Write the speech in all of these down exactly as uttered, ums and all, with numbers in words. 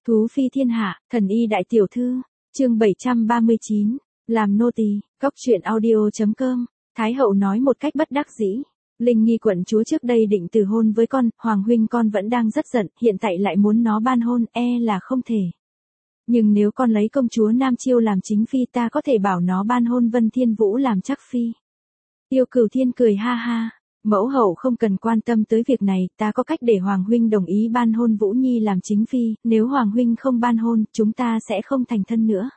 Thú phi thiên hạ, thần y đại tiểu thư, chương bảy trăm ba mươi chín, làm nô tỳ, góc truyện audio chấm com. Thái hậu nói một cách bất đắc dĩ. Linh Nghi quận chúa trước đây định từ hôn với con, Hoàng huynh con vẫn đang rất giận, hiện tại lại muốn nó ban hôn, e là không thể. Nhưng nếu con lấy công chúa Nam Chiêu làm chính phi, ta có thể bảo nó ban hôn Vân Thiên Vũ làm chắc phi. Tiêu Cửu Thiên cười ha ha, mẫu hậu không cần quan tâm tới việc này, ta có cách để Hoàng huynh đồng ý ban hôn Vũ Nhi làm chính phi, nếu Hoàng huynh không ban hôn, chúng ta sẽ không thành thân nữa.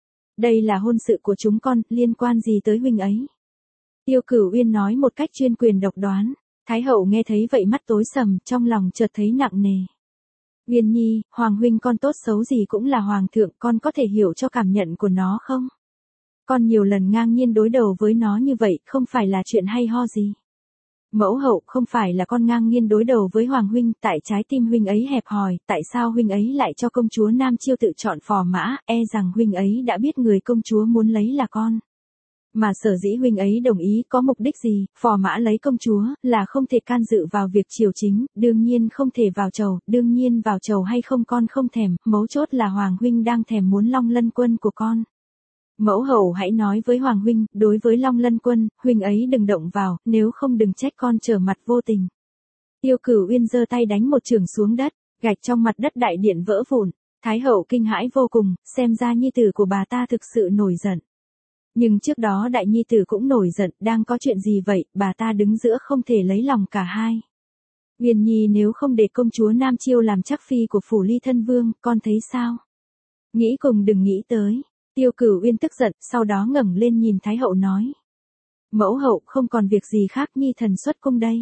Đây là hôn sự của chúng con, liên quan gì tới huynh ấy? Tiêu Cửu Uyên nói một cách chuyên quyền độc đoán. Thái hậu nghe thấy vậy mắt tối sầm, trong lòng chợt thấy nặng nề. Uyên Nhi, Hoàng huynh con tốt xấu gì cũng là hoàng thượng, con có thể hiểu cho cảm nhận của nó không? Con nhiều lần ngang nhiên đối đầu với nó như vậy, không phải là chuyện hay ho gì. Mẫu hậu, không phải là con ngang nhiên đối đầu với Hoàng huynh, tại trái tim huynh ấy hẹp hòi, tại sao huynh ấy lại cho công chúa Nam Chiêu tự chọn phò mã, e rằng huynh ấy đã biết người công chúa muốn lấy là con. Mà sở dĩ huynh ấy đồng ý có mục đích gì, phò mã lấy công chúa, là không thể can dự vào việc triều chính, đương nhiên không thể vào chầu, đương nhiên vào chầu hay không con không thèm, mấu chốt là Hoàng huynh đang thèm muốn Long Lân Quân của con. Mẫu hậu hãy nói với Hoàng huynh, đối với Long Lân Quân, huynh ấy đừng động vào, nếu không đừng trách con trở mặt vô tình. Tiêu Cửu Uyên giơ tay đánh một chưởng xuống đất, gạch trong mặt đất đại điện vỡ vụn. Thái hậu kinh hãi vô cùng, xem ra nhi tử của bà ta thực sự nổi giận. Nhưng trước đó đại nhi tử cũng nổi giận, đang có chuyện gì vậy, bà ta đứng giữa không thể lấy lòng cả hai. Uyên Nhi, nếu không để công chúa Nam Chiêu làm chắc phi của phủ Ly Thân Vương, con thấy sao? Nghĩ cùng đừng nghĩ tới. Tiêu Cửu Uyên tức giận, sau đó ngẩng lên nhìn Thái hậu nói. Mẫu hậu, không còn việc gì khác, Nhi thần xuất cung đây.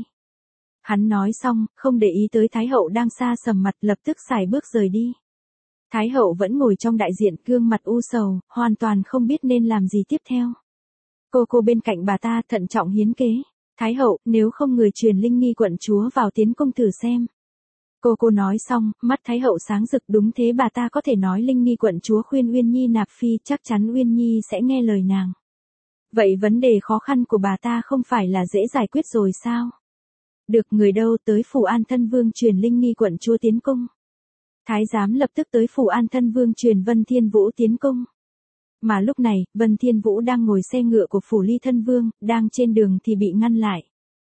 Hắn nói xong, không để ý tới Thái hậu đang xa sầm mặt, lập tức sải bước rời đi. Thái hậu vẫn ngồi trong đại diện, gương mặt u sầu, hoàn toàn không biết nên làm gì tiếp theo. Cô cô bên cạnh bà ta thận trọng hiến kế. Thái hậu, nếu không người truyền Linh Nghi quận chúa vào tiến cung thử xem. Cô cô nói xong, mắt Thái hậu sáng rực, đúng thế, bà ta có thể nói Linh Nghi quận chúa khuyên Uyên Nhi nạp phi, chắc chắn Uyên Nhi sẽ nghe lời nàng. Vậy vấn đề khó khăn của bà ta không phải là dễ giải quyết rồi sao? Được, người đâu, tới phủ An Thân Vương truyền Linh Nghi quận chúa tiến cung. Thái giám lập tức tới phủ An Thân Vương truyền Vân Thiên Vũ tiến cung. Mà lúc này, Vân Thiên Vũ đang ngồi xe ngựa của phủ Ly Thân Vương, đang trên đường thì bị ngăn lại.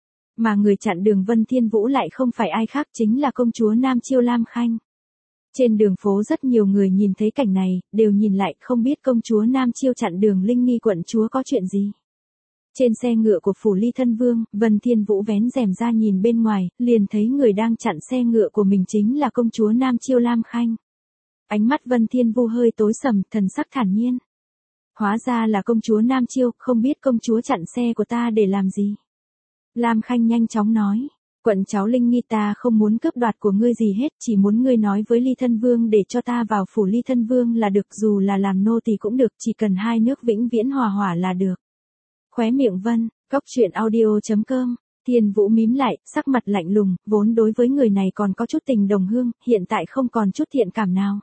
Mà người chặn đường Vân Thiên Vũ lại không phải ai khác, chính là công chúa Nam Chiêu Lam Khanh. Trên đường phố rất nhiều người nhìn thấy cảnh này, đều nhìn lại, không biết công chúa Nam Chiêu chặn đường Linh Nghi quận chúa có chuyện gì. Trên xe ngựa của phủ Ly Thân Vương, Vân Thiên Vũ vén rèm ra nhìn bên ngoài, liền thấy người đang chặn xe ngựa của mình chính là công chúa Nam Chiêu Lam Khanh. Ánh mắt Vân Thiên Vũ hơi tối sầm, thần sắc thản nhiên. Hóa ra là công chúa Nam Chiêu, không biết công chúa chặn xe của ta để làm gì. Lam Khanh nhanh chóng nói, quận cháu Linh Nghi, ta không muốn cướp đoạt của ngươi gì hết, chỉ muốn ngươi nói với Ly Thân Vương để cho ta vào phủ Ly Thân Vương là được, dù là làm nô tỳ cũng được, chỉ cần hai nước vĩnh viễn hòa hỏa là được. Khóe miệng Vân, góc truyện audio chấm com, Thiên Vũ mím lại, sắc mặt lạnh lùng, vốn đối với người này còn có chút tình đồng hương, hiện tại không còn chút thiện cảm nào.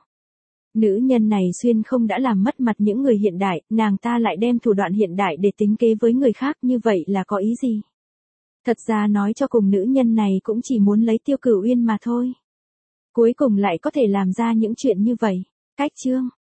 Nữ nhân này xuyên không đã làm mất mặt những người hiện đại, nàng ta lại đem thủ đoạn hiện đại để tính kế với người khác, như vậy là có ý gì? Thật ra nói cho cùng, nữ nhân này cũng chỉ muốn lấy Tiêu Cửu Uyên mà thôi. Cuối cùng lại có thể làm ra những chuyện như vậy. Cách chương